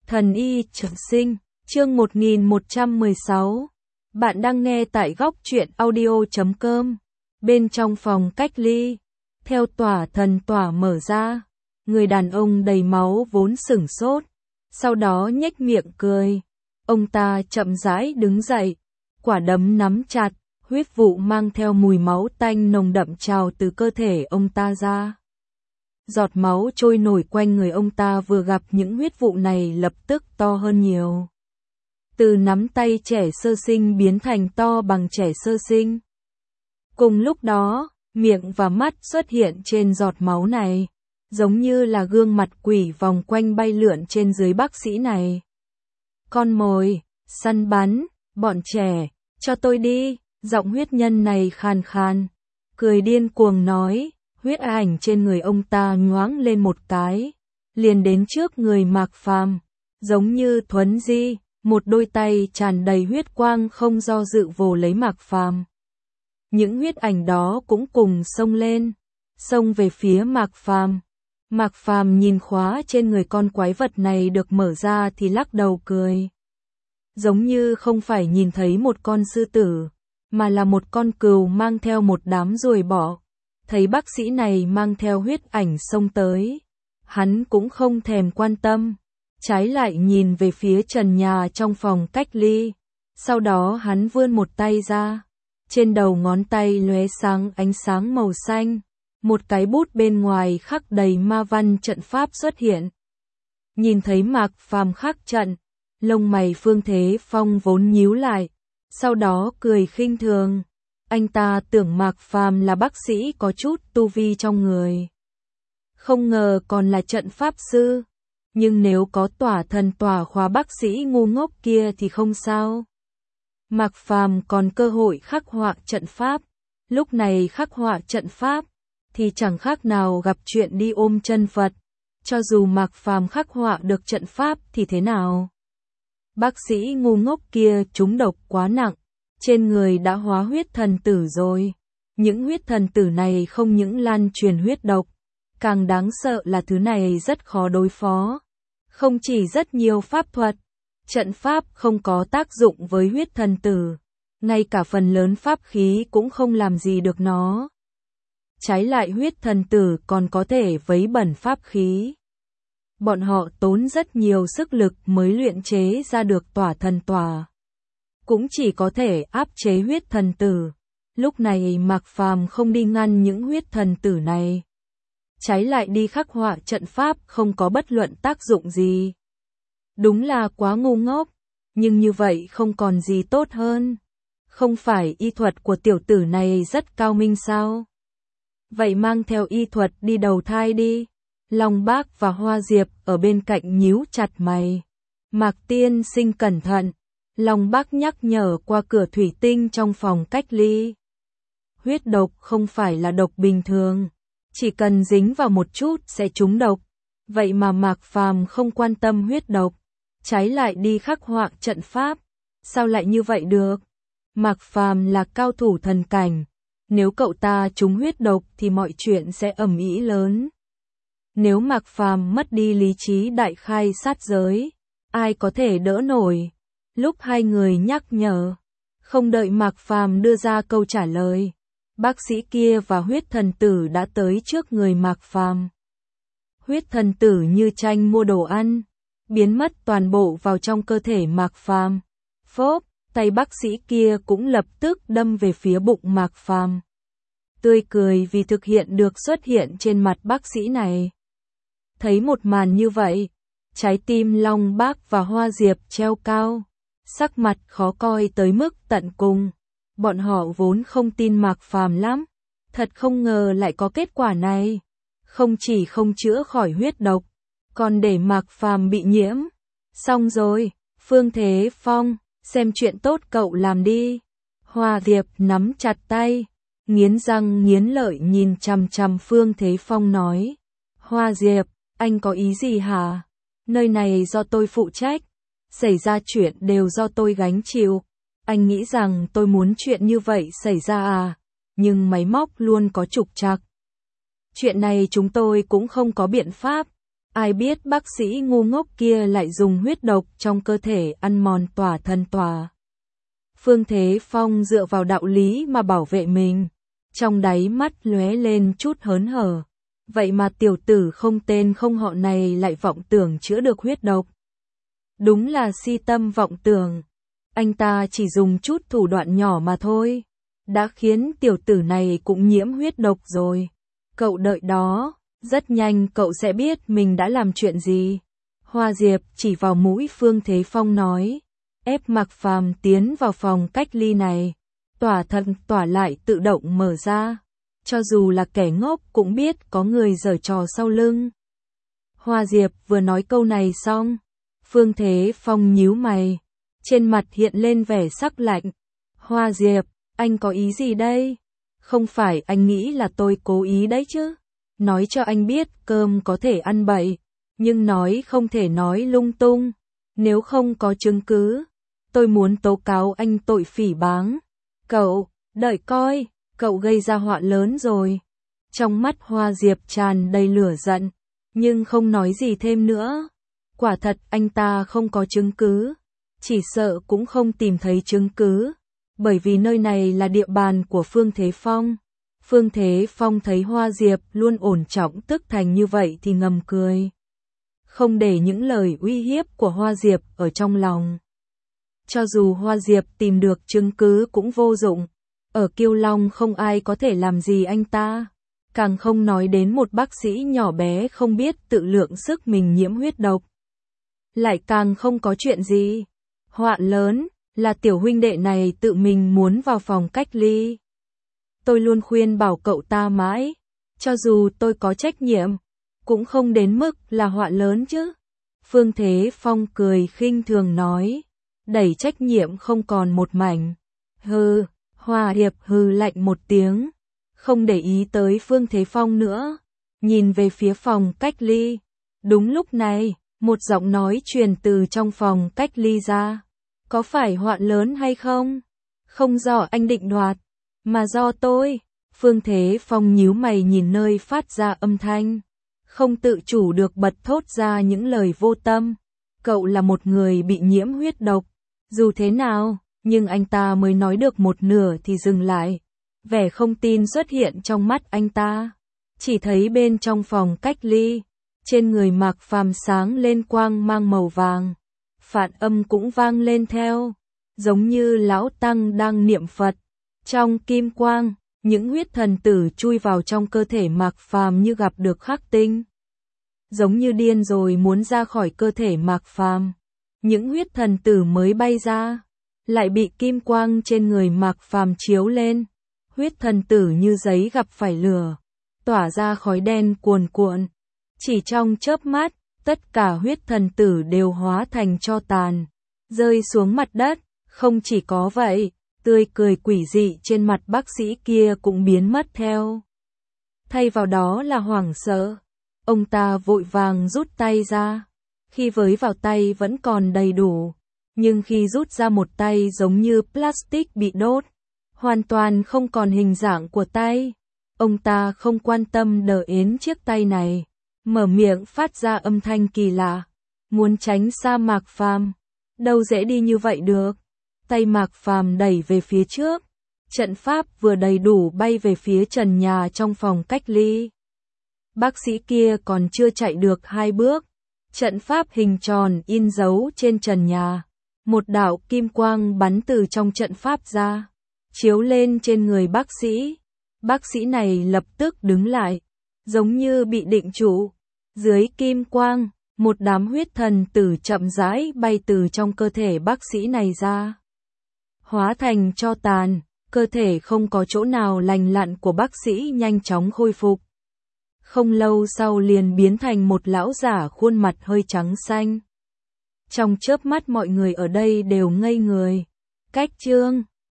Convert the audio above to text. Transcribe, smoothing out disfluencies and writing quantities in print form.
Thần y trường sinh, chương 1116. Bạn đang nghe tại góc truyện audio.com. Bên trong phòng cách ly, theo tỏa thần tỏa mở ra, người đàn ông đầy máu vốn sửng sốt, sau đó nhếch miệng cười. Ông ta chậm rãi đứng dậy, quả đấm nắm chặt, huyết vụ mang theo mùi máu tanh nồng đậm trào từ cơ thể ông ta ra. Giọt máu trôi nổi quanh người ông ta vừa gặp những huyết vụ này lập tức to hơn nhiều. Từ nắm tay trẻ sơ sinh biến thành to bằng trẻ sơ sinh. Cùng lúc đó, miệng và mắt xuất hiện trên giọt máu này, giống như là gương mặt quỷ vòng quanh bay lượn trên dưới bác sĩ này. Con mồi, săn bắn, bọn trẻ, cho tôi đi, giọng huyết nhân này khàn khàn, cười điên cuồng nói. Huyết ảnh trên người ông ta nhoáng lên một cái, liền đến trước người Mạc Phàm, giống như thuấn di, một đôi tay tràn đầy huyết quang không do dự vồ lấy Mạc Phàm. Những huyết ảnh đó cũng cùng xông lên, xông về phía Mạc Phàm. Mạc Phàm nhìn khóa trên người con quái vật này được mở ra thì lắc đầu cười. Giống như không phải nhìn thấy một con sư tử, mà là một con cừu mang theo một đám ruồi bọ. Thấy bác sĩ này mang theo huyết ảnh xông tới, hắn cũng không thèm quan tâm, trái lại nhìn về phía trần nhà trong phòng cách ly, sau đó hắn vươn một tay ra, trên đầu ngón tay lóe sáng ánh sáng màu xanh, một cái bút bên ngoài khắc đầy ma văn trận pháp xuất hiện. Nhìn thấy Mạc Phàm khắc trận, lông mày Phương Thế Phong vốn nhíu lại, sau đó cười khinh thường. Anh ta tưởng Mạc Phàm là bác sĩ có chút tu vi trong người. Không ngờ còn là trận pháp sư. Nhưng nếu có tỏa thần tỏa khóa bác sĩ ngu ngốc kia thì không sao. Mạc Phàm còn cơ hội khắc họa trận pháp. Lúc này khắc họa trận pháp thì chẳng khác nào gặp chuyện đi ôm chân Phật. Cho dù Mạc Phàm khắc họa được trận pháp thì thế nào? Bác sĩ ngu ngốc kia trúng độc quá nặng. Trên người đã hóa huyết thần tử rồi. Những huyết thần tử này không những lan truyền huyết độc, càng đáng sợ là thứ này rất khó đối phó. Không chỉ rất nhiều pháp thuật, trận pháp không có tác dụng với huyết thần tử, ngay cả phần lớn pháp khí cũng không làm gì được nó. Trái lại huyết thần tử còn có thể vấy bẩn pháp khí. Bọn họ tốn rất nhiều sức lực mới luyện chế ra được tỏa thần tỏa. Cũng chỉ có thể áp chế huyết thần tử. Lúc này Mạc Phàm không đi ngăn những huyết thần tử này, trái lại đi khắc họa trận pháp không có bất luận tác dụng gì. Đúng là quá ngu ngốc, nhưng như vậy không còn gì tốt hơn. Không phải y thuật của tiểu tử này rất cao minh sao? Vậy mang theo y thuật đi đầu thai đi. Long Bác và Hoa Diệp ở bên cạnh nhíu chặt mày. Mạc tiên sinh cẩn thận. Long Bác nhắc nhở qua cửa thủy tinh trong phòng cách ly. Huyết độc không phải là độc bình thường, chỉ cần dính vào một chút sẽ trúng độc. Vậy mà Mạc Phàm không quan tâm huyết độc, trái lại đi khắc họa trận pháp. Sao lại như vậy được? Mạc Phàm là cao thủ thần cảnh, nếu cậu ta trúng huyết độc thì mọi chuyện sẽ ầm ĩ lớn. Nếu Mạc Phàm mất đi lý trí đại khai sát giới, ai có thể đỡ nổi? Lúc hai người nhắc nhở, không đợi Mạc Phàm đưa ra câu trả lời, bác sĩ kia và huyết thần tử đã tới trước người Mạc Phàm. Huyết thần tử như tranh mua đồ ăn, biến mất toàn bộ vào trong cơ thể Mạc Phàm. Phốp, tay bác sĩ kia cũng lập tức đâm về phía bụng Mạc Phàm. Tươi cười vì thực hiện được xuất hiện trên mặt bác sĩ này. Thấy một màn như vậy, trái tim Long Bác và Hoa Diệp treo cao. Sắc mặt khó coi tới mức tận cùng. Bọn họ vốn không tin Mạc Phàm lắm. Thật không ngờ lại có kết quả này. Không chỉ không chữa khỏi huyết độc, còn để Mạc Phàm bị nhiễm. Xong rồi, Phương Thế Phong, xem chuyện tốt cậu làm đi. Hoa Diệp nắm chặt tay, nghiến răng nghiến lợi nhìn chằm chằm Phương Thế Phong nói. Hoa Diệp, anh có ý gì hả? Nơi này do tôi phụ trách. Xảy ra chuyện đều do tôi gánh chịu. Anh nghĩ rằng tôi muốn chuyện như vậy xảy ra à? Nhưng máy móc luôn có trục trặc. Chuyện này chúng tôi cũng không có biện pháp. Ai biết bác sĩ ngu ngốc kia lại dùng huyết độc trong cơ thể ăn mòn tỏa thân tỏa. Phương Thế Phong dựa vào đạo lý mà bảo vệ mình, trong đáy mắt lóe lên chút hớn hở. Vậy mà tiểu tử không tên không họ này lại vọng tưởng chữa được huyết độc. Đúng là si tâm vọng tưởng. Anh ta chỉ dùng chút thủ đoạn nhỏ mà thôi, đã khiến tiểu tử này cũng nhiễm huyết độc rồi. Cậu đợi đó, rất nhanh cậu sẽ biết mình đã làm chuyện gì. Hoa Diệp chỉ vào mũi Phương Thế Phong nói, ép Mạc Phàm tiến vào phòng cách ly này. Tỏa thân tỏa lại tự động mở ra. Cho dù là kẻ ngốc cũng biết có người giở trò sau lưng. Hoa Diệp vừa nói câu này xong, Phương Thế Phong nhíu mày, trên mặt hiện lên vẻ sắc lạnh. Hoa Diệp, anh có ý gì đây? Không phải anh nghĩ là tôi cố ý đấy chứ? Nói cho anh biết cơm có thể ăn bậy, nhưng nói không thể nói lung tung. Nếu không có chứng cứ, tôi muốn tố cáo anh tội phỉ báng. Cậu, đợi coi, cậu gây ra họa lớn rồi. Trong mắt Hoa Diệp tràn đầy lửa giận, nhưng không nói gì thêm nữa. Quả thật anh ta không có chứng cứ, chỉ sợ cũng không tìm thấy chứng cứ, bởi vì nơi này là địa bàn của Phương Thế Phong. Phương Thế Phong thấy Hoa Diệp luôn ổn trọng tức thành như vậy thì ngầm cười, không để những lời uy hiếp của Hoa Diệp ở trong lòng. Cho dù Hoa Diệp tìm được chứng cứ cũng vô dụng, ở Kiêu Long không ai có thể làm gì anh ta, càng không nói đến một bác sĩ nhỏ bé không biết tự lượng sức mình nhiễm huyết độc. Lại càng không có chuyện gì. Họa lớn là tiểu huynh đệ này tự mình muốn vào phòng cách ly. Tôi luôn khuyên bảo cậu ta mãi, cho dù tôi có trách nhiệm, cũng không đến mức là họa lớn chứ. Phương Thế Phong cười khinh thường nói, đẩy trách nhiệm không còn một mảnh. Hừ, Hoa Diệp hừ lạnh một tiếng, không để ý tới Phương Thế Phong nữa, nhìn về phía phòng cách ly. Đúng lúc này, một giọng nói truyền từ trong phòng cách ly ra. Có phải họa lớn hay không? Không do anh định đoạt, mà do tôi. Phương Thế Phong nhíu mày nhìn nơi phát ra âm thanh, không tự chủ được bật thốt ra những lời vô tâm. Cậu là một người bị nhiễm huyết độc. Dù thế nào, nhưng anh ta mới nói được một nửa thì dừng lại. Vẻ không tin xuất hiện trong mắt anh ta. Chỉ thấy bên trong phòng cách ly, trên người Mạc Phàm sáng lên quang mang màu vàng. Phản âm cũng vang lên theo, giống như lão tăng đang niệm Phật. Trong kim quang, những huyết thần tử chui vào trong cơ thể Mạc Phàm như gặp được khắc tinh. Giống như điên rồi muốn ra khỏi cơ thể Mạc Phàm. Những huyết thần tử mới bay ra, lại bị kim quang trên người Mạc Phàm chiếu lên. Huyết thần tử như giấy gặp phải lửa, tỏa ra khói đen cuồn cuộn. Chỉ trong chớp mắt, tất cả huyết thần tử đều hóa thành tro tàn, rơi xuống mặt đất. Không chỉ có vậy, tươi cười quỷ dị trên mặt bác sĩ kia cũng biến mất theo. Thay vào đó là hoảng sợ. Ông ta vội vàng rút tay ra. Khi với vào tay vẫn còn đầy đủ, nhưng khi rút ra một tay giống như plastic bị đốt, hoàn toàn không còn hình dạng của tay. Ông ta không quan tâm đờ ến chiếc tay này, mở miệng phát ra âm thanh kỳ lạ. Muốn tránh xa Mạc Phàm, đâu dễ đi như vậy được. Tay Mạc Phàm đẩy về phía trước, trận pháp vừa đầy đủ bay về phía trần nhà trong phòng cách ly. Bác sĩ kia còn chưa chạy được 2 bước, trận pháp hình tròn in dấu trên trần nhà. Một đạo kim quang bắn từ trong trận pháp ra, chiếu lên trên người bác sĩ. Bác sĩ này lập tức đứng lại, giống như bị định trụ. Dưới kim quang, một đám huyết thần tử chậm rãi bay từ trong cơ thể bác sĩ này ra, hóa thành tro tàn. Cơ thể không có chỗ nào lành lặn của bác sĩ nhanh chóng khôi phục. Không lâu sau liền biến thành một lão giả khuôn mặt hơi trắng xanh. Trong chớp mắt mọi người ở đây đều ngây người. Cách chương